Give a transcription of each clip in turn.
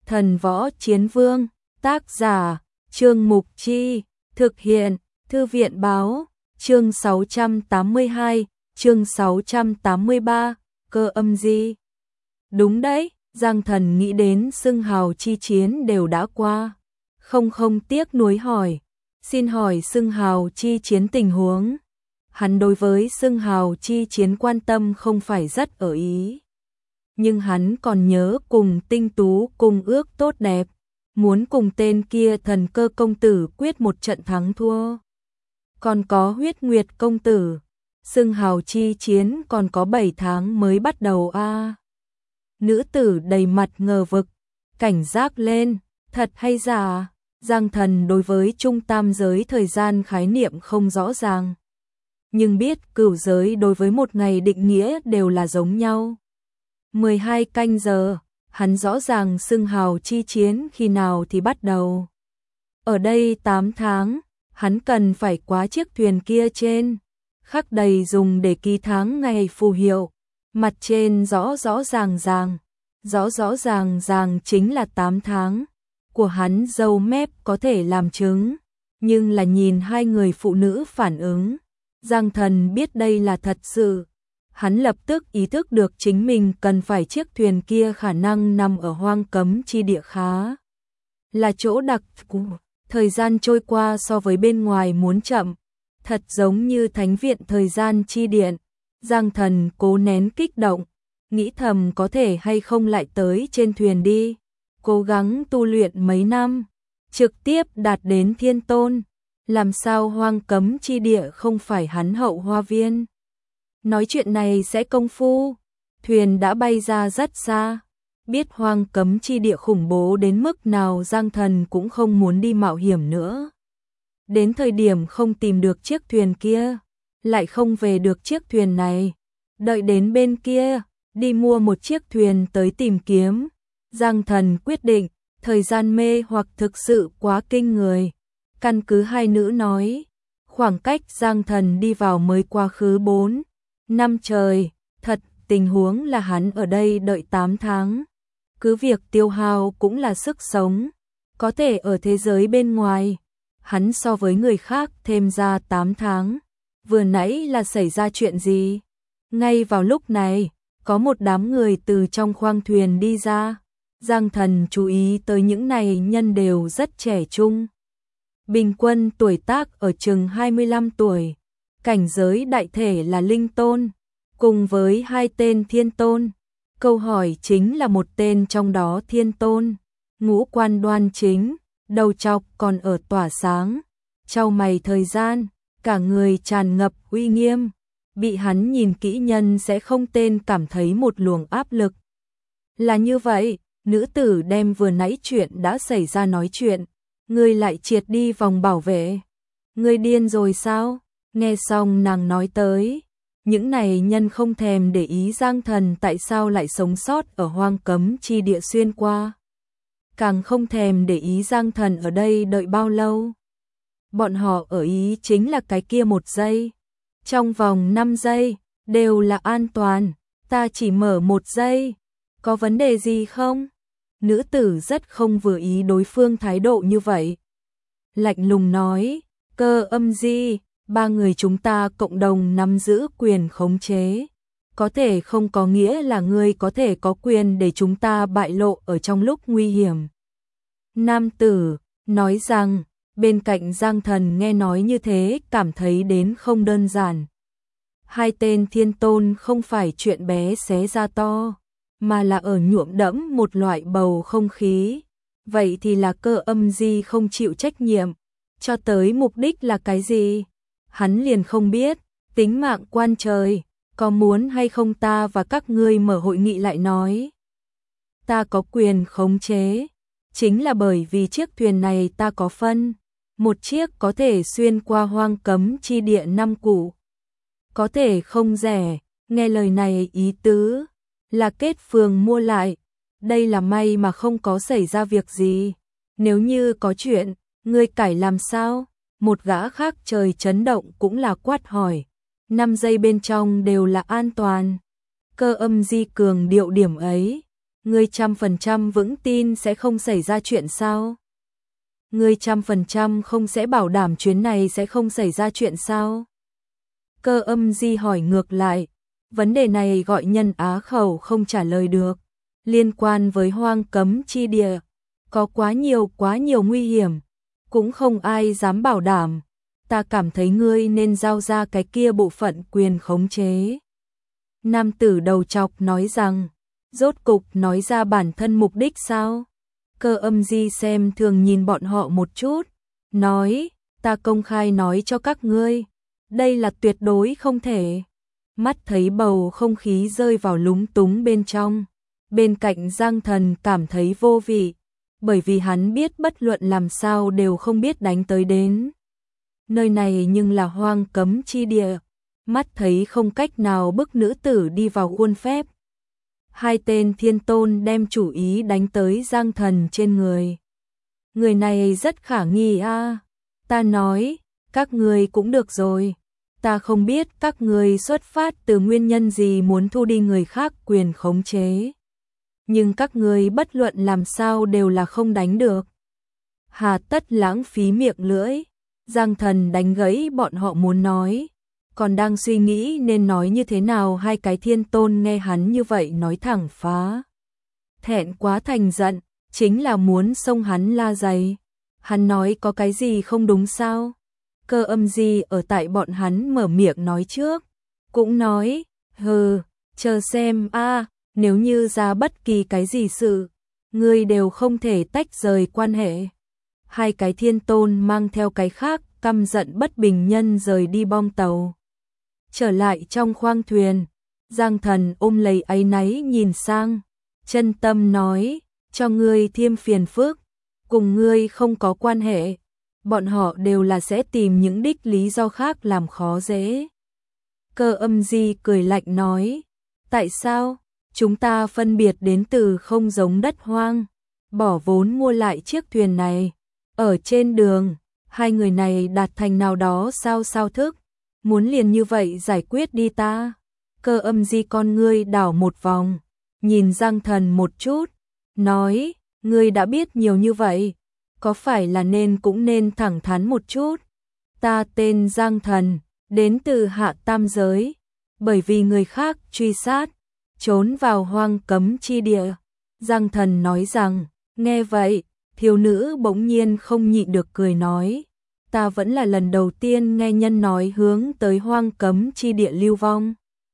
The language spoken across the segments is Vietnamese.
Thần Võ Chiến Vương, tác giả, Trương Mục Chi, thực hiện, Thư viện Báo, chương 682, chương 683, Cơ Âm Di. Đúng đấy, Giang Thần nghĩ đến xưng hào chi chiến đều đã qua. Không tiếc nuối hỏi, xin hỏi xưng hào chi chiến tình huống. Hắn đối với xưng hào chi chiến quan tâm không phải rất ở ý. Nhưng hắn còn nhớ cùng Tinh Tú cùng ước tốt đẹp, muốn cùng tên kia Thần Cơ công tử quyết một trận thắng thua. Còn có Huyết Nguyệt công tử, xưng hào chi chiến còn có 7 tháng mới bắt đầu a. Nữ tử đầy mặt ngờ vực, cảnh giác lên, thật hay giả? Giang Thần đối với trung tam giới thời gian khái niệm không rõ ràng, nhưng biết cửu giới đối với một ngày định nghĩa đều là giống nhau. 12 canh giờ, hắn rõ ràng xưng hào chi chiến khi nào thì bắt đầu. Ở đây 8 tháng, hắn cần phải quá chiếc thuyền kia trên, khắc đầy dùng để ký tháng ngày phù hiệu, mặt trên rõ ràng chính là 8 tháng. Của hắn dâu mép có thể làm chứng, nhưng là nhìn hai người phụ nữ phản ứng, Giang Thần biết đây là thật sự. Hắn lập tức ý thức được chính mình cần phải chiếc thuyền kia khả năng nằm ở hoang cấm chi địa khá là chỗ đặc thù. Thời gian trôi qua so với bên ngoài muốn chậm, thật giống như thánh viện thời gian chi điện. Giang Thần cố nén kích động, nghĩ thầm có thể hay không lại tới trên thuyền đi, cố gắng tu luyện mấy năm, trực tiếp đạt đến thiên tôn. Làm sao hoang cấm chi địa không phải hắn hậu hoa viên? Nói chuyện này sẽ công phu, thuyền đã bay ra rất xa, biết hoang cấm chi địa khủng bố đến mức nào Giang Thần cũng không muốn đi mạo hiểm nữa. Đến thời điểm không tìm được chiếc thuyền kia, lại không về được chiếc thuyền này, đợi đến bên kia, đi mua một chiếc thuyền tới tìm kiếm. Giang Thần quyết định, thời gian mê hoặc thực sự quá kinh người. Căn cứ hai nữ nói, khoảng cách Giang Thần đi vào mới quá khứ 4 năm trời, thật tình huống là hắn ở đây đợi 8 tháng. Cứ việc tiêu hao cũng là sức sống, có thể ở thế giới bên ngoài, hắn so với người khác thêm ra 8 tháng. Vừa nãy là xảy ra chuyện gì? Ngay vào lúc này, có một đám người từ trong khoang thuyền đi ra. Giang Thần chú ý tới những này nhân đều rất trẻ trung. Bình quân tuổi tác ở chừng 25 tuổi, cảnh giới đại thể là linh tôn, cùng với 2 tên thiên tôn. Câu hỏi chính là một tên trong đó thiên tôn, ngũ quan đoan chính, đầu trọc còn ở tỏa sáng, chau mày thời gian, cả người tràn ngập uy nghiêm, bị hắn nhìn kỹ nhân sẽ không tên cảm thấy một luồng áp lực. Là như vậy, nữ tử đem vừa nãy chuyện đã xảy ra nói chuyện. Ngươi lại triệt đi vòng bảo vệ. Ngươi điên rồi sao? Nghe xong nàng nói tới, những này nhân không thèm để ý Giang Thần tại sao lại sống sót ở hoang cấm chi địa xuyên qua. Càng không thèm để ý Giang Thần ở đây đợi bao lâu. Bọn họ ở ý chính là cái kia 1 giây. Trong vòng 5 giây, đều là an toàn. Ta chỉ mở 1 giây. Có vấn đề gì không? Nữ tử rất không vừa ý đối phương thái độ như vậy. Lạnh lùng nói, Cơ Âm Di, 3 người chúng ta cộng đồng nắm giữ quyền khống chế. Có thể không có nghĩa là ngươi có thể có quyền để chúng ta bại lộ ở trong lúc nguy hiểm. Nam tử, nói rằng, bên cạnh Giang Thần nghe nói như thế cảm thấy đến không đơn giản. 2 tên thiên tôn không phải chuyện bé xé ra to, mà là ở nhuộm đẫm một loại bầu không khí. Vậy thì là Cơ Âm Di không chịu trách nhiệm, cho tới mục đích là cái gì? Hắn liền không biết, tính mạng quan trời, có muốn hay không ta và các ngươi mở hội nghị lại nói. Ta có quyền khống chế, chính là bởi vì chiếc thuyền này ta có phân, một chiếc có thể xuyên qua hoang cấm chi địa 5 củ. Có thể không rẻ, nghe lời này ý tứ là kết phường mua lại. Đây là may mà không có xảy ra việc gì. Nếu như có chuyện, ngươi cải làm sao? Một gã khác trời chấn động cũng là quát hỏi. 5 giây bên trong đều là an toàn. Cơ Âm Di cường điệu điểm ấy. Ngươi 100% vững tin sẽ không xảy ra chuyện sao? Ngươi 100% không sẽ bảo đảm chuyến này sẽ không xảy ra chuyện sao? Cơ Âm Di hỏi ngược lại, vấn đề này gọi nhân á khẩu không trả lời được. Liên quan với hoang cấm chi địa, có quá nhiều nguy hiểm, cũng không ai dám bảo đảm. Ta cảm thấy ngươi nên giao ra cái kia bộ phận quyền khống chế. Nam tử đầu trọc nói rằng, rốt cục nói ra bản thân mục đích sao? Cơ Âm Di xem thường nhìn bọn họ một chút, nói, ta công khai nói cho các ngươi, đây là tuyệt đối không thể. Mắt thấy bầu không khí rơi vào lúng túng bên trong, bên cạnh Giang Thần cảm thấy vô vị, bởi vì hắn biết bất luận làm sao đều không biết đánh tới đến. Nơi này nhưng là hoang cấm chi địa, mắt thấy không cách nào bức nữ tử đi vào khuôn phép. Hai tên thiên tôn đem chủ ý đánh tới Giang Thần trên người. Người này rất khả nghi a. Ta nói, các người cũng được rồi. Ta không biết các người xuất phát từ nguyên nhân gì muốn thu đi người khác quyền khống chế. Nhưng các người bất luận làm sao đều là không đánh được. Hà tất lãng phí miệng lưỡi. Giang Thần đánh gãy bọn họ muốn nói. Còn đang suy nghĩ nên nói như thế nào, hai cái thiên tôn nghe hắn như vậy nói thẳng phá. Thẹn quá thành giận, chính là muốn xông hắn la giày. Hắn nói có cái gì không đúng sao? Cơ Âm Di ở tại bọn hắn mở miệng nói trước. Cũng nói, chờ xem a, nếu như ra bất kỳ cái gì sự, ngươi đều không thể tách rời quan hệ. Hai cái thiên tôn mang theo cái khác, căm giận bất bình nhân rời đi bong tàu. Trở lại trong khoang thuyền, Giang Thần ôm lấy áy náy nhìn sang, chân tâm nói, cho ngươi thêm phiền phức, cùng ngươi không có quan hệ, bọn họ đều là sẽ tìm những đích lý do khác làm khó dễ. Cơ Âm Di cười lạnh nói, tại sao? Chúng ta phân biệt đến từ không giống đất hoang, bỏ vốn mua lại chiếc thuyền này. Ở trên đường, hai người này đạt thành nào đó sao thức, muốn liền như vậy giải quyết đi ta. Cơ Âm Di con ngươi đảo một vòng, nhìn Giang Thần một chút, nói, ngươi đã biết nhiều như vậy, có phải là cũng nên thẳng thắn một chút. Ta tên Giang Thần, đến từ Hạ Tam Giới, bởi vì người khác truy sát, trốn vào hoang cấm chi địa. Giang Thần nói rằng, nghe vậy, thiếu nữ bỗng nhiên không nhịn được cười nói, ta vẫn là lần đầu tiên nghe nhân nói hướng tới hoang cấm chi địa lưu vong.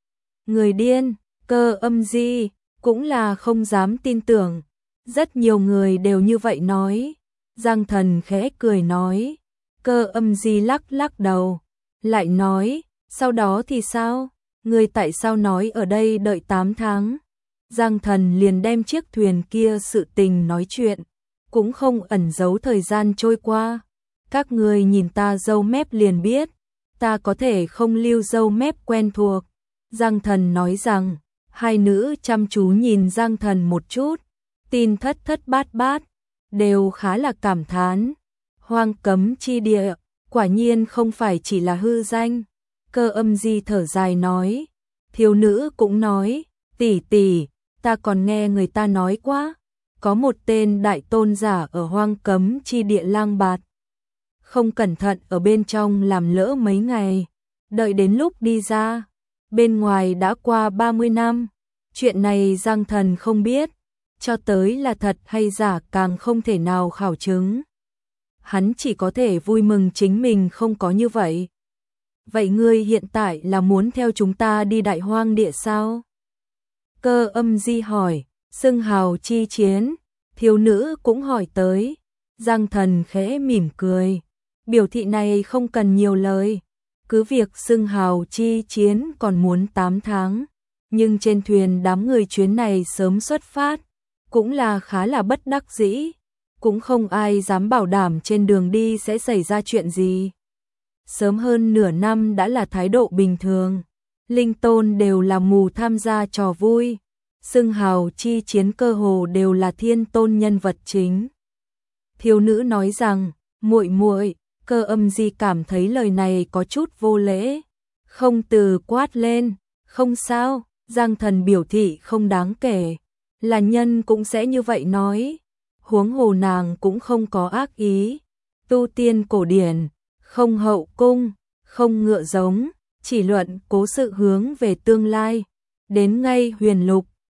Người điên, Cơ Âm Di, cũng là không dám tin tưởng, rất nhiều người đều như vậy nói. Giang Thần khẽ cười nói, Cơ Âm Di lắc lắc đầu, lại nói, sau đó thì sao? Người tại sao nói ở đây đợi 8 tháng? Giang Thần liền đem chiếc thuyền kia sự tình nói chuyện, cũng không ẩn giấu thời gian trôi qua. Các người nhìn ta râu mép liền biết, ta có thể không lưu râu mép quen thuộc. Giang Thần nói rằng, hai nữ chăm chú nhìn Giang Thần một chút, tin thất thất bát bát, đều khá là cảm thán. Hoang cấm chi địa, quả nhiên không phải chỉ là hư danh. Cơ Âm Di thở dài nói, thiếu nữ cũng nói, tỷ tỷ, ta còn nghe người ta nói quá, có một tên đại tôn giả ở hoang cấm chi địa lang bạt. Không cẩn thận ở bên trong làm lỡ mấy ngày, đợi đến lúc đi ra, bên ngoài đã qua 30 năm. Chuyện này Giang Thần không biết, cho tới là thật hay giả càng không thể nào khảo chứng. Hắn chỉ có thể vui mừng chính mình không có như vậy. Vậy ngươi hiện tại là muốn theo chúng ta đi đại hoang địa sao? Cơ Âm Di hỏi, xưng hào chi chiến, thiếu nữ cũng hỏi tới. Giang Thần khẽ mỉm cười, biểu thị này không cần nhiều lời, cứ việc xưng hào chi chiến còn muốn 8 tháng, nhưng trên thuyền đám người chuyến này sớm xuất phát, cũng là khá là bất đắc dĩ, cũng không ai dám bảo đảm trên đường đi sẽ xảy ra chuyện gì. Sớm hơn nửa năm đã là thái độ bình thường, linh tôn đều là mù tham gia trò vui, xưng hào chi chiến cơ hồ đều là thiên tôn nhân vật chính. Thiếu nữ nói rằng, muội muội, Cơ Âm Di cảm thấy lời này có chút vô lễ, không từ quát lên, không sao. Giang Thần biểu thị không đáng kể, là nhân cũng sẽ như vậy nói, huống hồ nàng cũng không có ác ý. Tu tiên cổ điển, không hậu cung, không ngựa giống, chỉ luận cố sự hướng về tương lai. Đến ngay huyền lục,